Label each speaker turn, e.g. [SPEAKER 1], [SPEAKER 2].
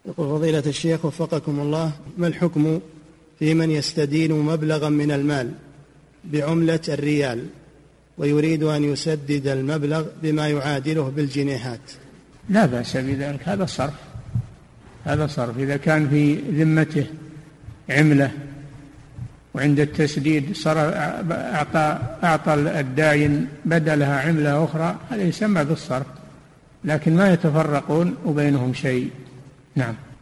[SPEAKER 1] يقول فضيلة الشيخ وفقكم الله، ما الحكم في من يستدين مبلغا من المال بعملة الريال ويريد أن يسدد المبلغ بما يعادله بالجنيهات؟
[SPEAKER 2] لا بأس بذلك، هذا صرف إذا كان في ذمته عملة وعند التسديد أعطى الداين بدلها عملة أخرى، هذا يسمى بالصرف، لكن ما يتفرقون وبينهم شيء. نعم.